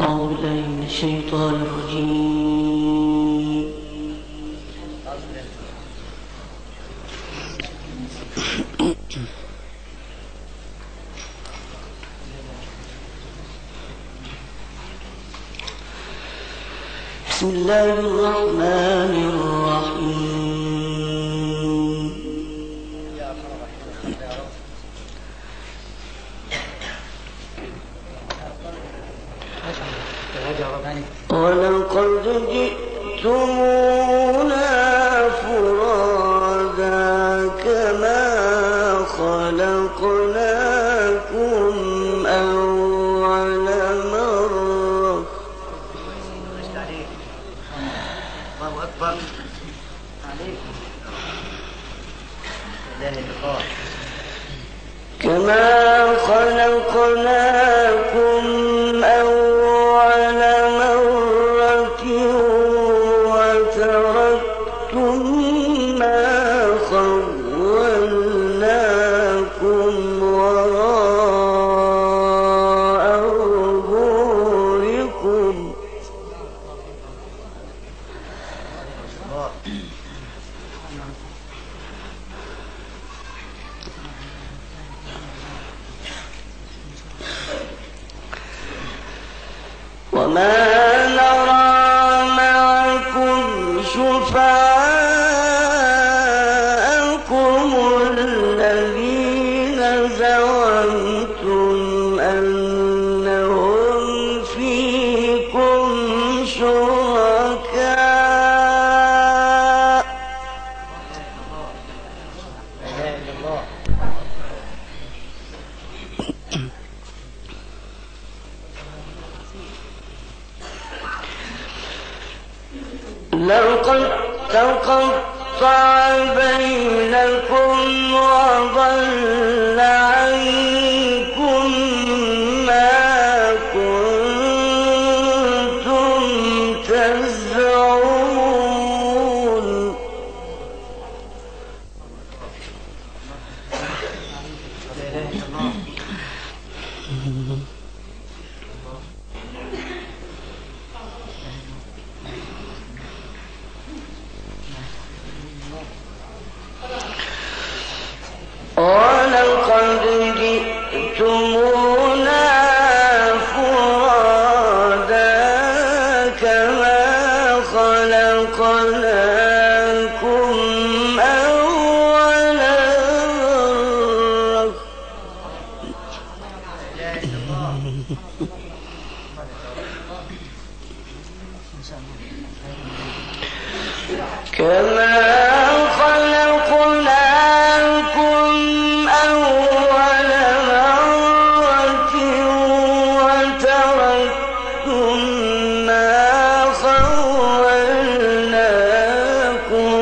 أعوذ بالله من الشيطان الرجيم. بسم الله الرحمن الرحيم. ولقد جئتمونا فرادا كما خلقناكم أول مرة. الله أكبر. كما خلقناكم أول مرة وتركتم ما خولناكم وراء ظهوركم وما نرى معكم شفعاءكم الذين زعمتم أنهم فيكم شركاء لقد تقطع بينكم وضل عنكم ما كنتم تزعمون ولقد جئتمونا فرادا كما خلقناكم أول مرة كما خلقناكم أول مرة وتركتم ما خولناكم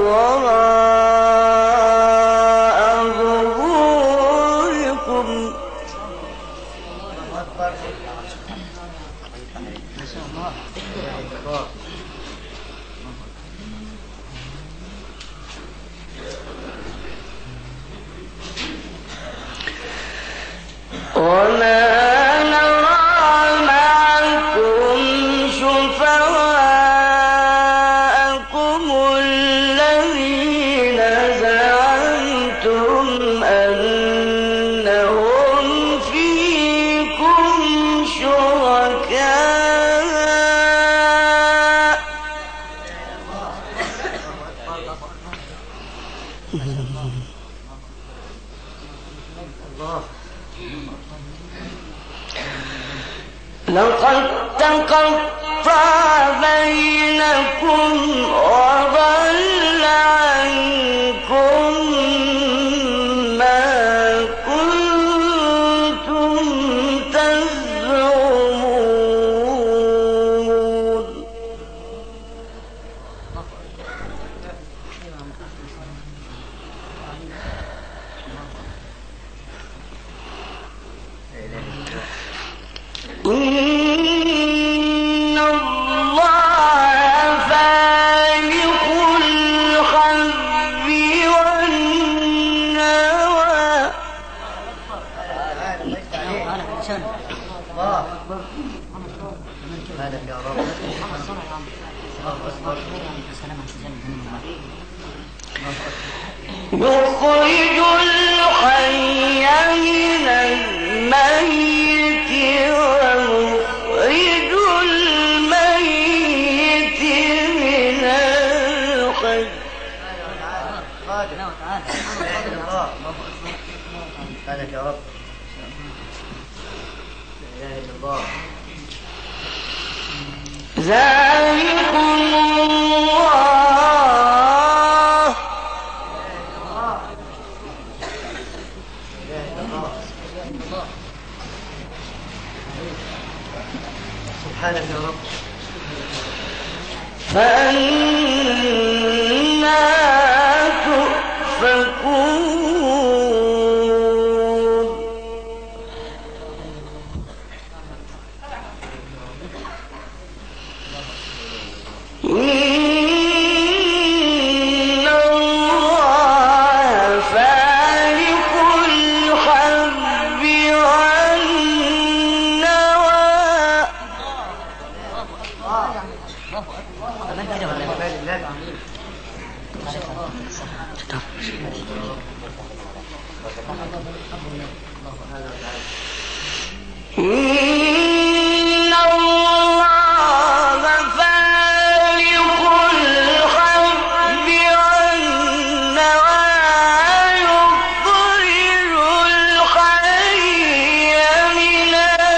وراء ظهوركم وما نرى معكم شفعاءكم الذين زعمتم أنهم فيكم شركاء لقد تقطع بينكم وضل عنكم ما كنتم تزعمون إن الله فالق مالك يا رب. يخرج الحي من الميت ومخرج الميت من الحي. مالك يا رب. لا إله إلا الله. ذلكم الله. سبحانك يا رب. فأنا تؤفكون. إن الله فالق الحب والنوى. إن الله فالق الحب والنوى يخرج الحي من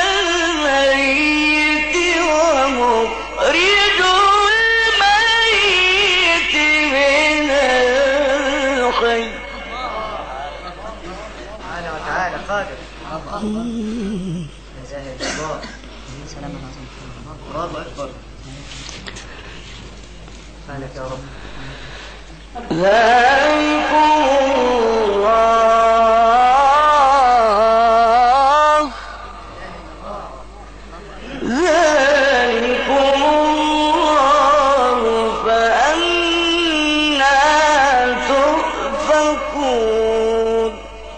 الميت ومخرج الميت من الحي. سبحانه وتعالى قادر. لا إله إلا الله. الله أكبر. سبحانك يا رب. ذلكم الله. ذلكم الله فأنا تؤفكون.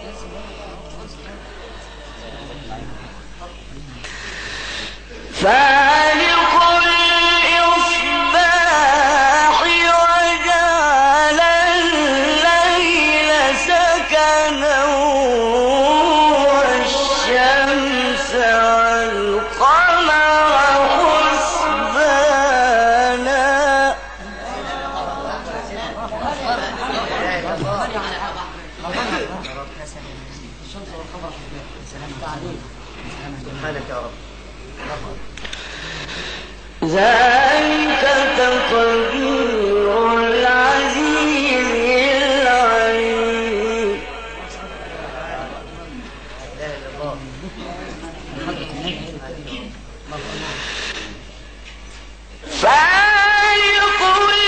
فالق الإصباح وجعل الليل سكنا والشمس والقمر حسبانا. سبحانك يا رب. ذلك تقدير العزيز العليم. لا إله إلا الله. فالق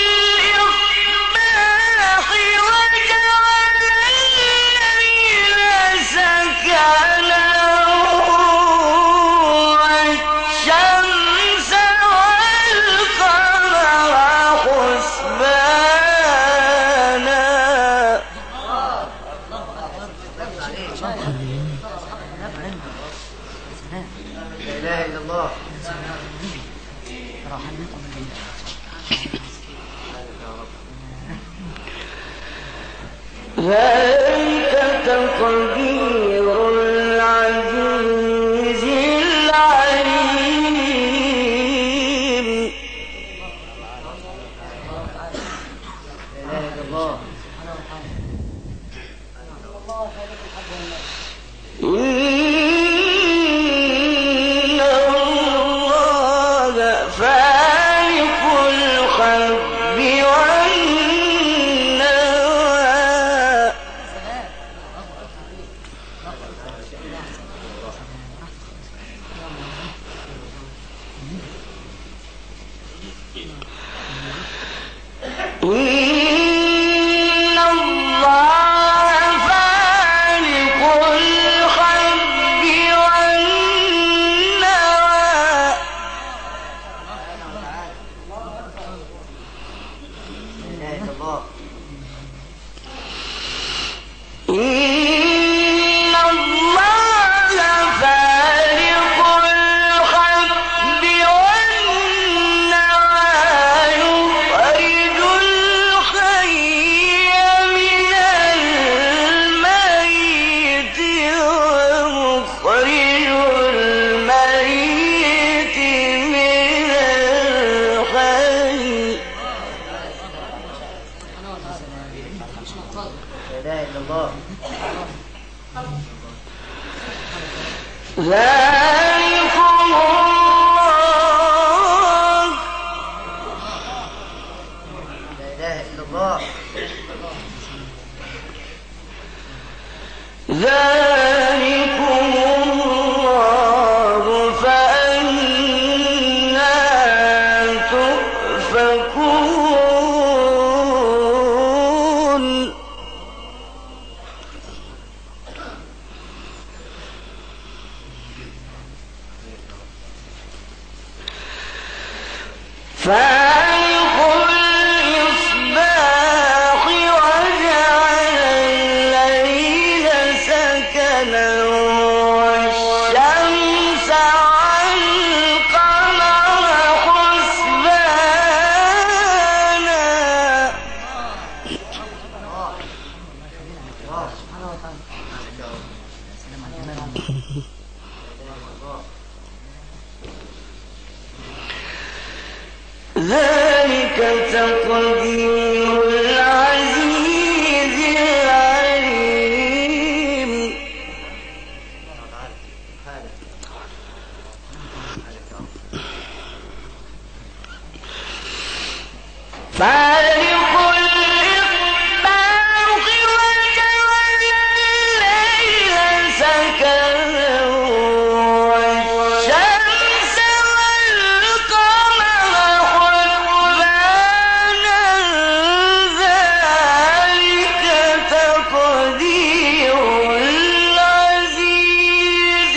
الإصباح وجعل الليل سكنا والشمس والقمر حسبانا. لا إله إلا الله. ذلك تقدير العزيز العليم. لا إله إلا الله. إن الله فالق الحب والنوى. إن الله فالق الحب والنوى. لا إله إلا الله. إن الله فالق الحب ذلكم الله لا إله إلا الله ذلكم الله فأنا تؤفكون فالق الإصباح وجعل الليل سكنا والشمس والقمر حسبانا ذلك تقدير العزيز العليم فالق الإصباح وجعل الليل سكنا والشمس والقمر حسبانا ذلك تقدير العزيز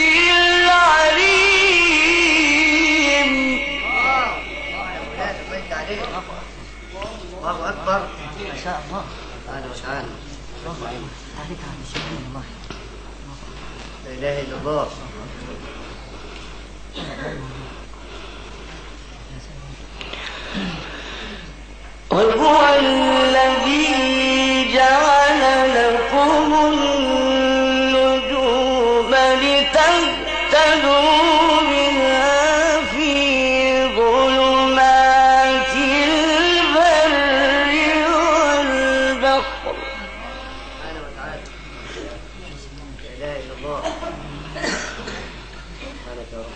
العليم الله أكبر ما شاء الله تعالى وتعالى عليك عن الشيخين الله لا إله إلا الله وهو الذي جعل لكم النجوم لتهتدوا بها في ظلمات البر والبحر تعالى وتعالى لا إله إلا الله سبحانك يا رب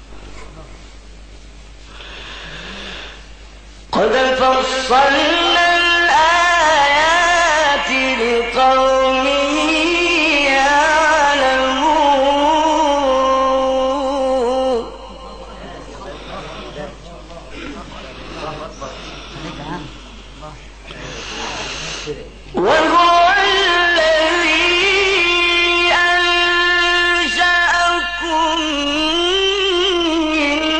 قد فصلنا الآيات لقوم يعلمون وهو الذي أنشأكم من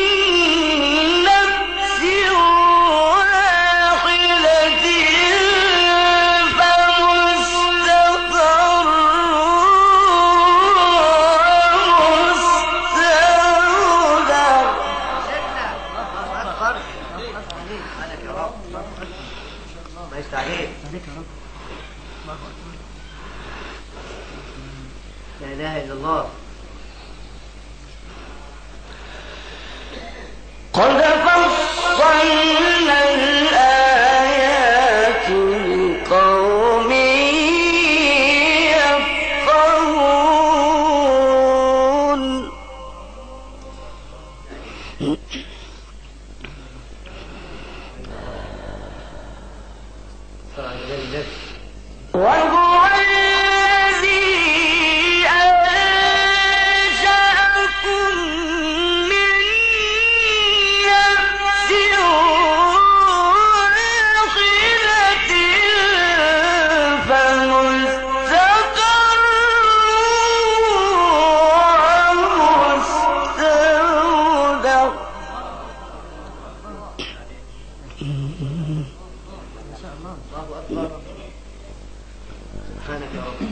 نفس واحدة فمستقر ومستودع سبحانك يا رب الله يفتح عليك لا إله إلا الله قد فصلنا الآيات لقوم يفقهون وهو الذي أنشأكم من نفس واحدة فمستقر ومستودع الله أكبر سبحانك يا رب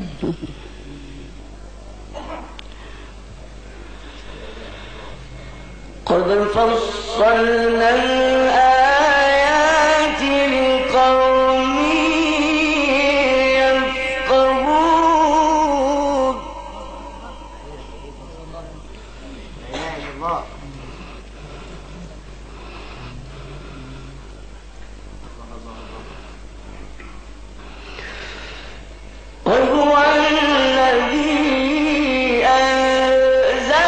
قد فصلنا الآيات لقوم يفقهون لا إله إلا الله وهو الذي أنزل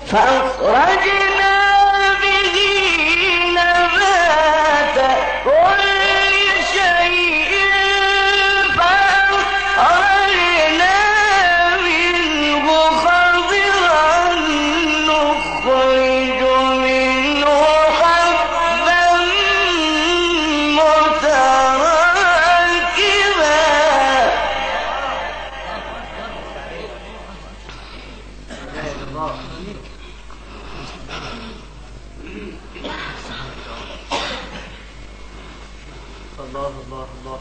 فأخرجنا به نبات كل شيء فأخرجنا منه خضرا نخرج منه حبا متراكبا الله الله الله.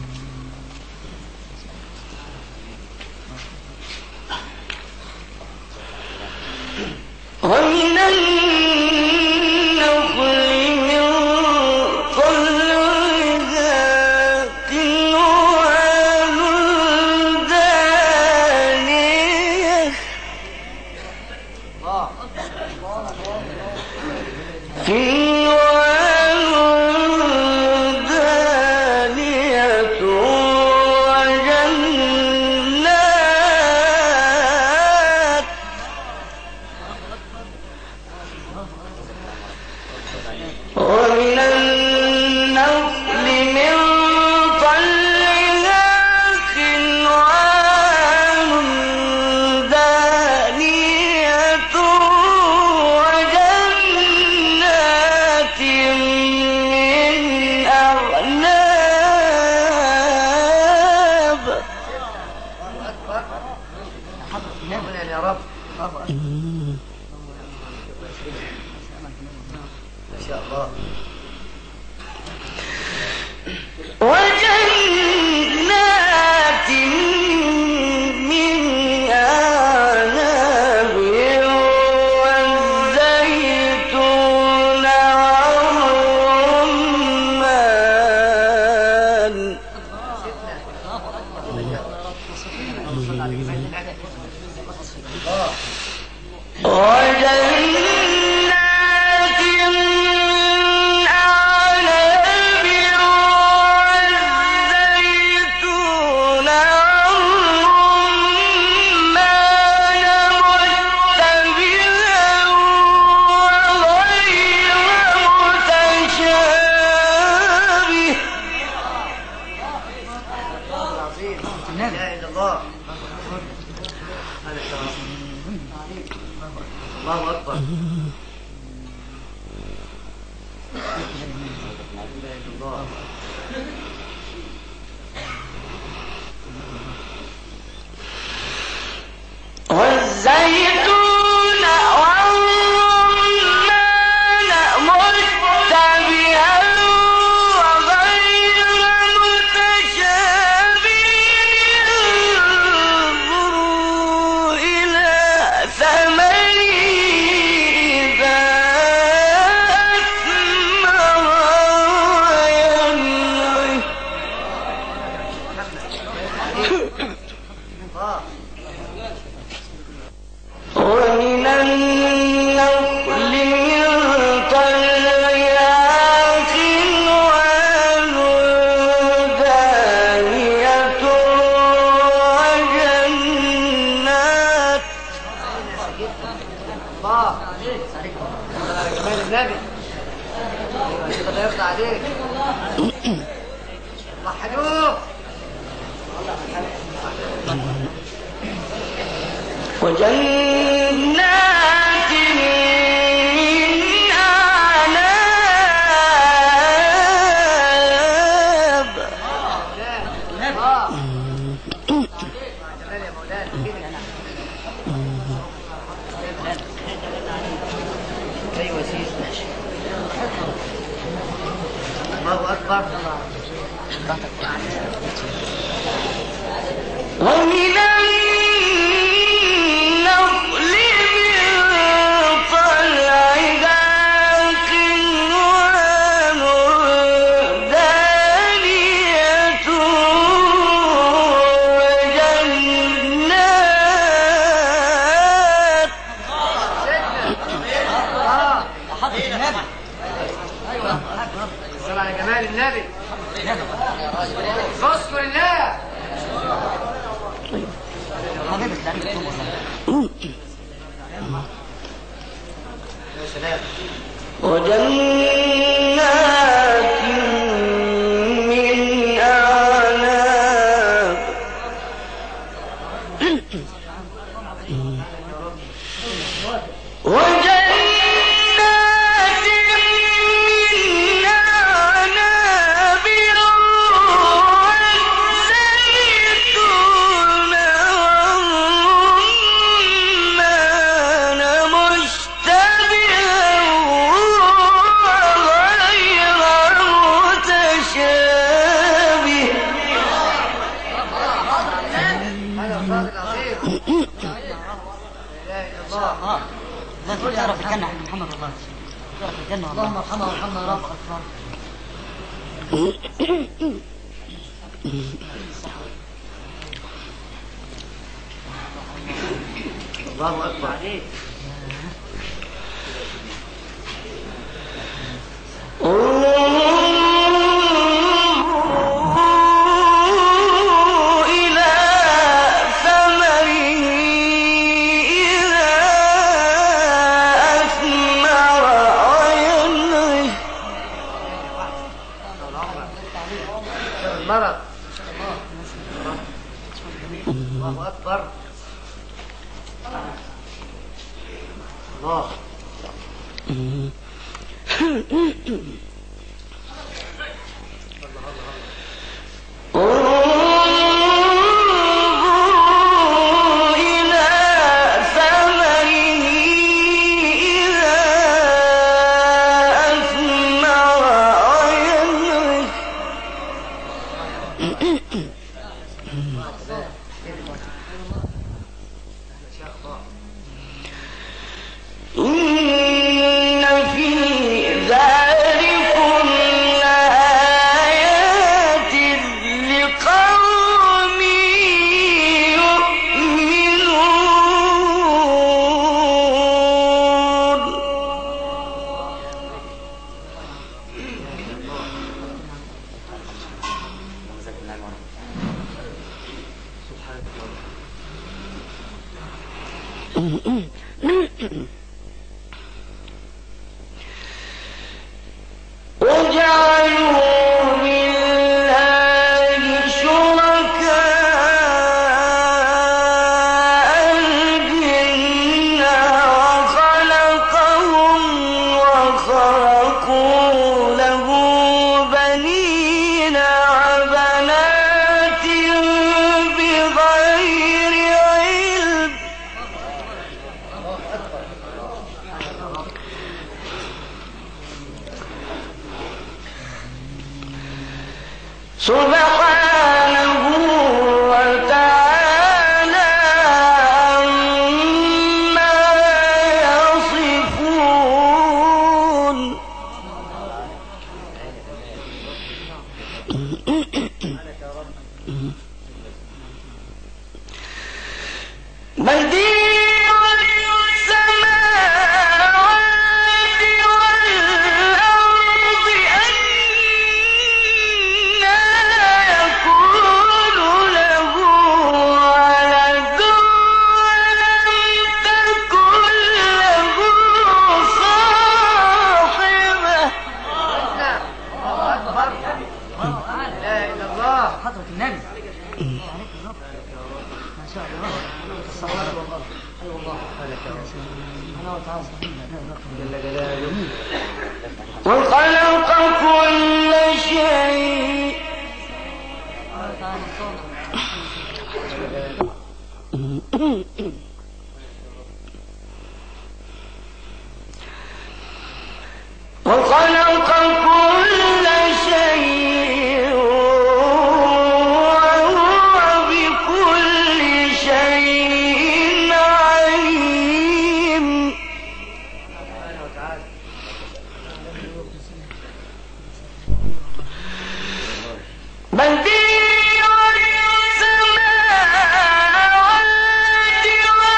ومن النخل من طلعها قنوان دانية ومن النخل من طلعها قنوان دانية وجنات من أعناب يا رب. ما شاء الله. وجنات من أعناب والزيتون والرمان وجنات من أعناب والزيتون والرمان مشتبها وغير متشابه العظيم. لا اله الا الله. الله اكبر. لا اله الا الله. والزيتون والرمان مشتبها وغير متشابه انظروا إلى ثمره إذا أثمر وينعم ومن النخل من طلعها قنوان دانية وجنات الله عليك. جمال النبي. كده لا يرضى عليك. وحدوه. وجنات من أعناب جمال يا مولانا. ايوه سيدنا. الله اكبر. ومن النخل من طلعها قنوان دانية وجنات حضرة النبي. ايوه. الصلاة على جمال النبي. اذكر الله. وجنات من أعناب لا تقول يا رب الجنة محمد الله يا رب الجنة اللهم ارحمنا وارحمنا يا رب أكبر. الله أكبر عليك. الله أكبر. الله إن في ذلكم لآيات لقوم يؤمنون. وجعلوا لله شركاء الجن وخلقهم وخرقوا له بنين وبنات بغير علم. سبحانه وتعالى عما يصفون. بديع السماوات والأرض أنى يكون له ولد ولم تكن له صاحبة. لا إله إلا الله حضرة النبي. ما شاء الله الصلاة والله. أي والله أنا وتعالى جل جلاله. وخلق كل شيء وخلق كل شيء وهو بكل شيء عليم. بديع السماوات والأرض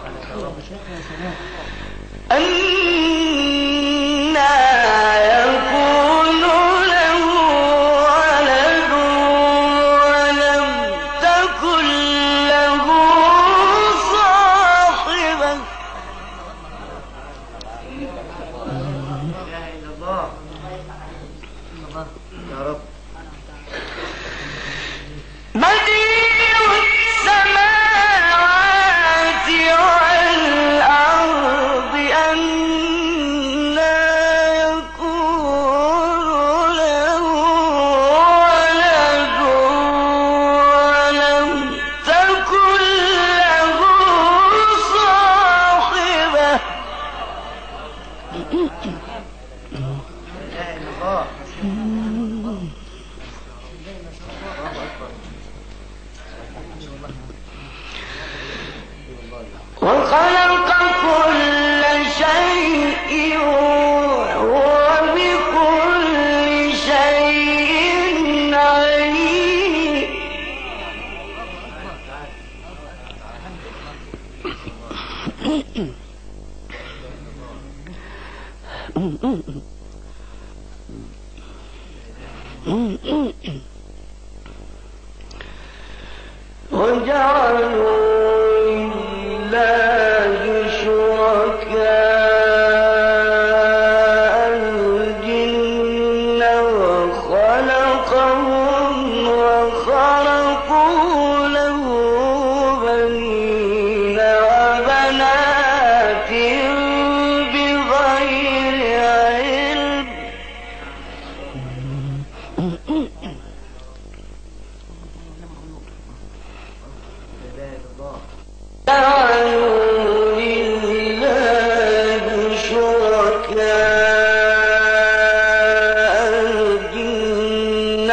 أنى يكون له ولد ولم تكن له صاحبة. يا رب. بديع السماوات والأرض أنى يكون له ولد ولم تكن له صاحبة. وخلق كل شيء وهو بكل شيء عليم. وجعلوا لله شركاء الجن وخلقهم وخرقوا له بنين وبنات بغير علم. جعلوا لله شركاء الجن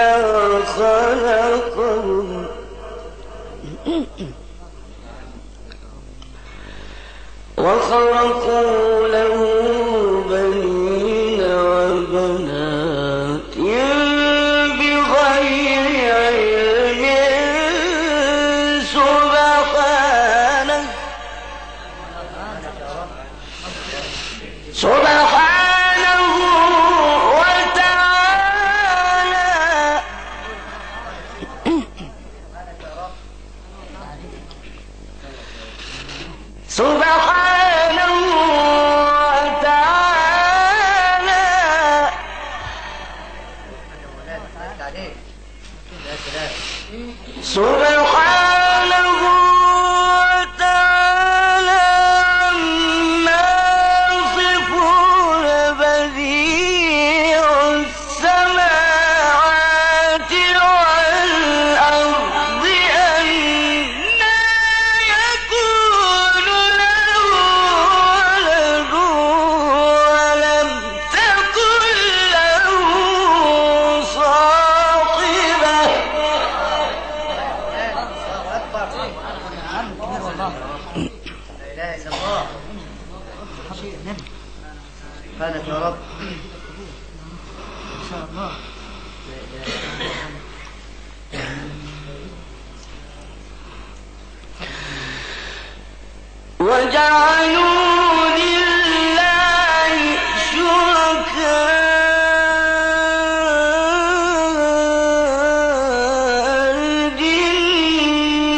وخرقوا له بنين وبنات بغير علم. سبحانه وتعالى. سبحانه وتعالى. سبحانه وتعالى عما يصفون. بديع السماوات والأرض أنى يكون له ولد ولم تكن له صاحبة. لا إله إلا الله. سبحانك يا رب. إن شاء الله. وجعلوا لله شركاء الجن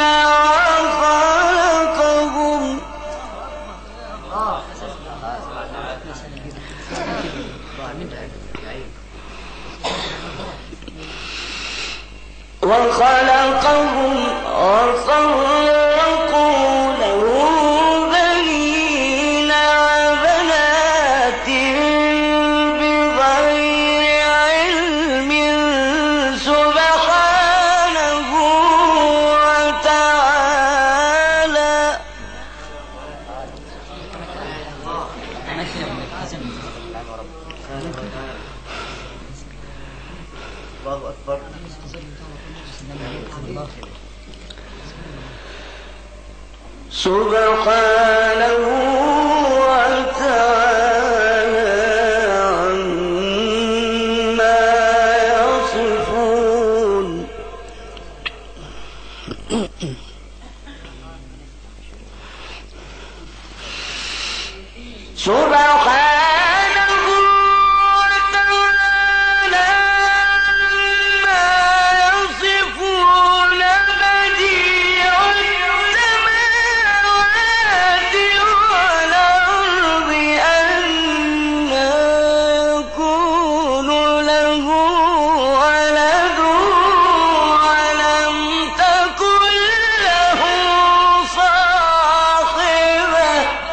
وخلقهم وخرقوا له بنين وبنات بغير علم. سبحانه وتعالى. الله أكبر. سبحانه وتعالى عما يصفون. سبحانه وتعالى ما يصفون بديع السماوات والأرض أنى يكون له ولد ولم تكن له صاحبة.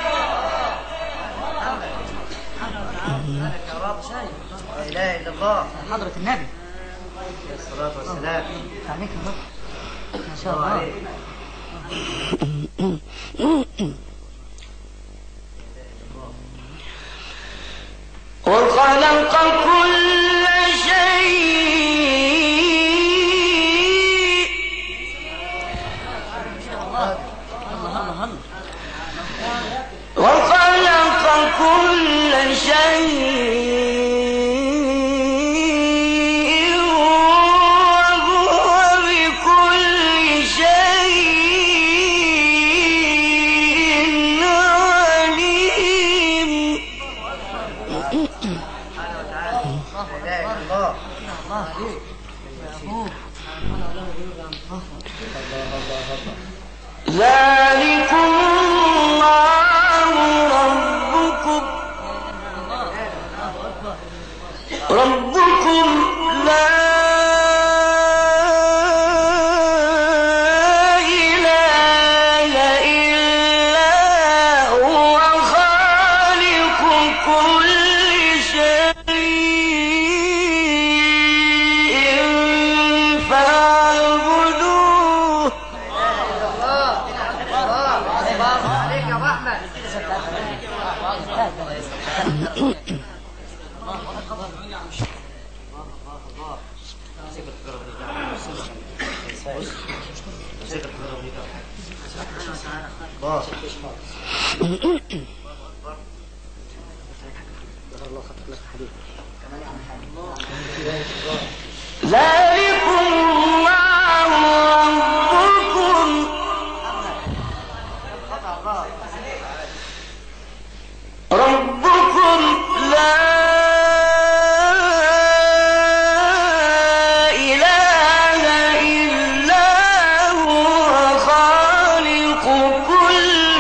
لا إله إلا الله حضرة النبي عليه الصلاة والسلام. عليك يا رب ما شاء الله. وخلق كل شيء وخلق كل شيء وهو بكل شيء عليم. ذلكم الله ربكم لا إله إلا هو خالق كل شيء فاعبدوه. عليك يا رحمة. ذلكم الله ربكم لا إله إلا هو خالق كل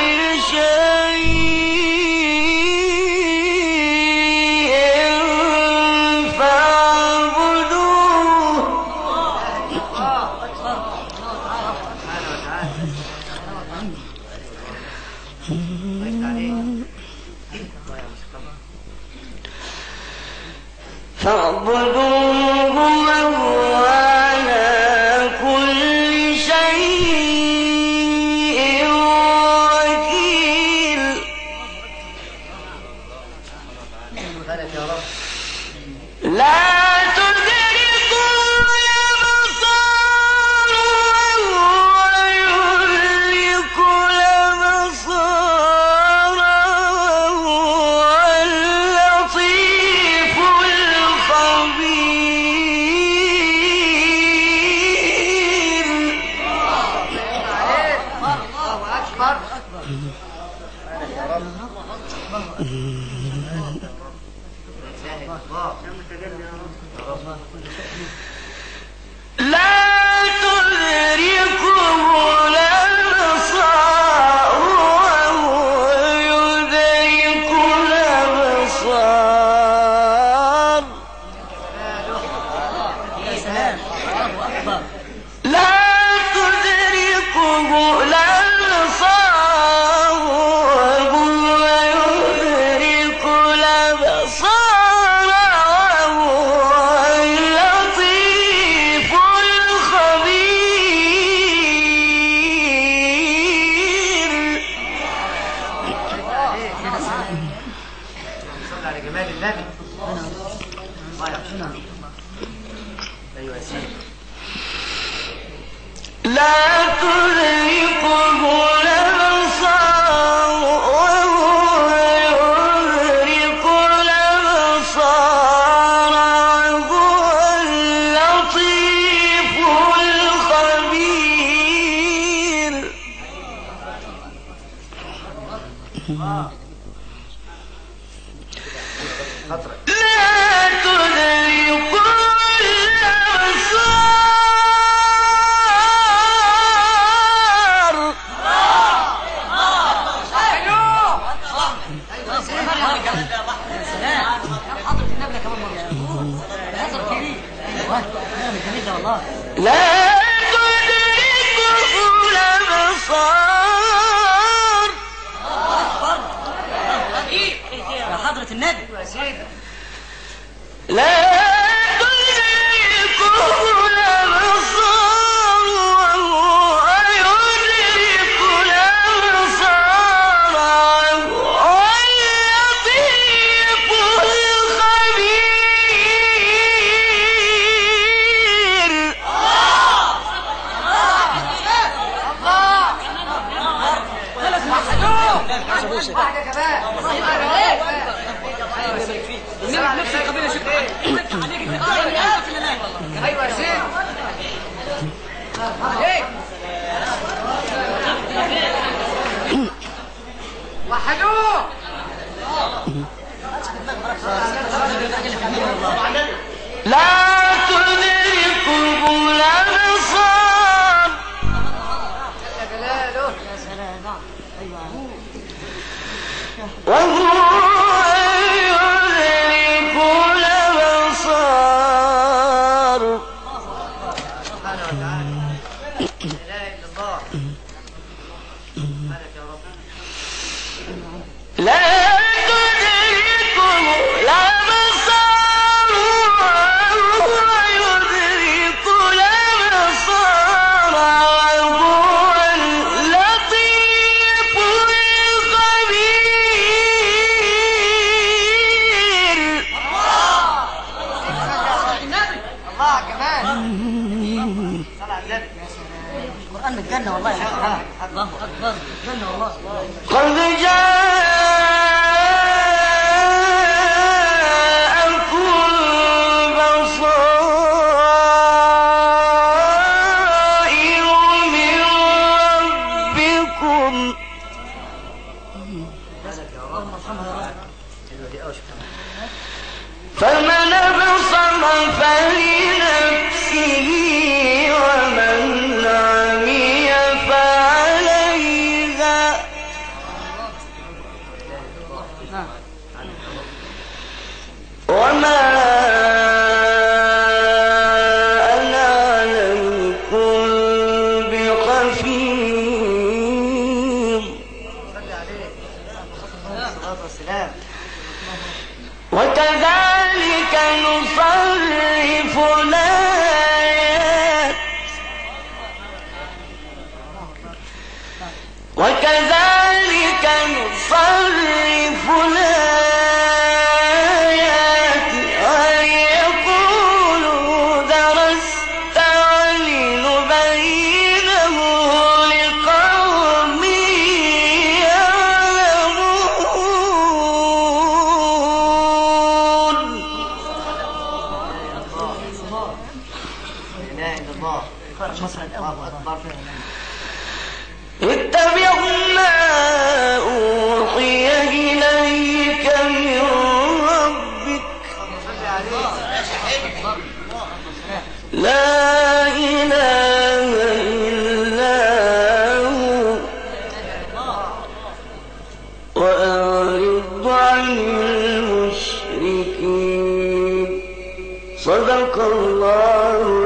شيء فاعبدوه. فاعبدوه وهو على كل شيء وكيل. لا تدركه الأبصار وهو يدرك الأبصار وهو اللطيف الخبير. الله أكبر. لا تدركه الأبصار وهو يدرك الأبصار. يا سلام. الله أكبر. لا تدركه الأبصار وهو يدرك الأبصار وهو اللطيف الخبير. صلى على جمال النبي. الله يحفظنا. أيوة يا سيدي. لا تدركه الأبصار وهو يدرك الأبصار وهو اللطيف الخبير. خطرك. لا تدرك لا تدركه الأبصار. يا حضرة النبي يا سيدي. لا تدركه الأبصار وهو يدرك الأبصار وهو اللطيف الخبير. واحدة كمان. ايوه يا سيدي. وحدوه. لا تدركه الأبصار. يا جلاله يا سلام. ايوه وهو يدرك الأبصار. سبحانه وتعالى. لا اله الا الله. سبحانك يا رب. لا تدركه الأبصار وهو يدرك الأبصار وهو اللطيف الخبير. الله كمان. صلى على النبي. القرآن بالجنة والله يا حاج. الله أكبر. جنة والله. قد جاءكم بصائر من ربكم. اللهم ارحمها يا رب. فمن أبصر فلنفسه ومن عمي فعليها. وما أنا عليكم بحفيظ. صلي عليه. الصلاة والسلام. وكذلك نصرف الآيات وكذلك نصرف الآيات وليقولوا درست ولنبينه لقوم يعلمون. لا اله الا الله. مصر الاول. اكبر. اتبع ما أوحي إليك من ربك صلي عليه. لا إله إلا هو وأعرض عن المشركين. صدق الله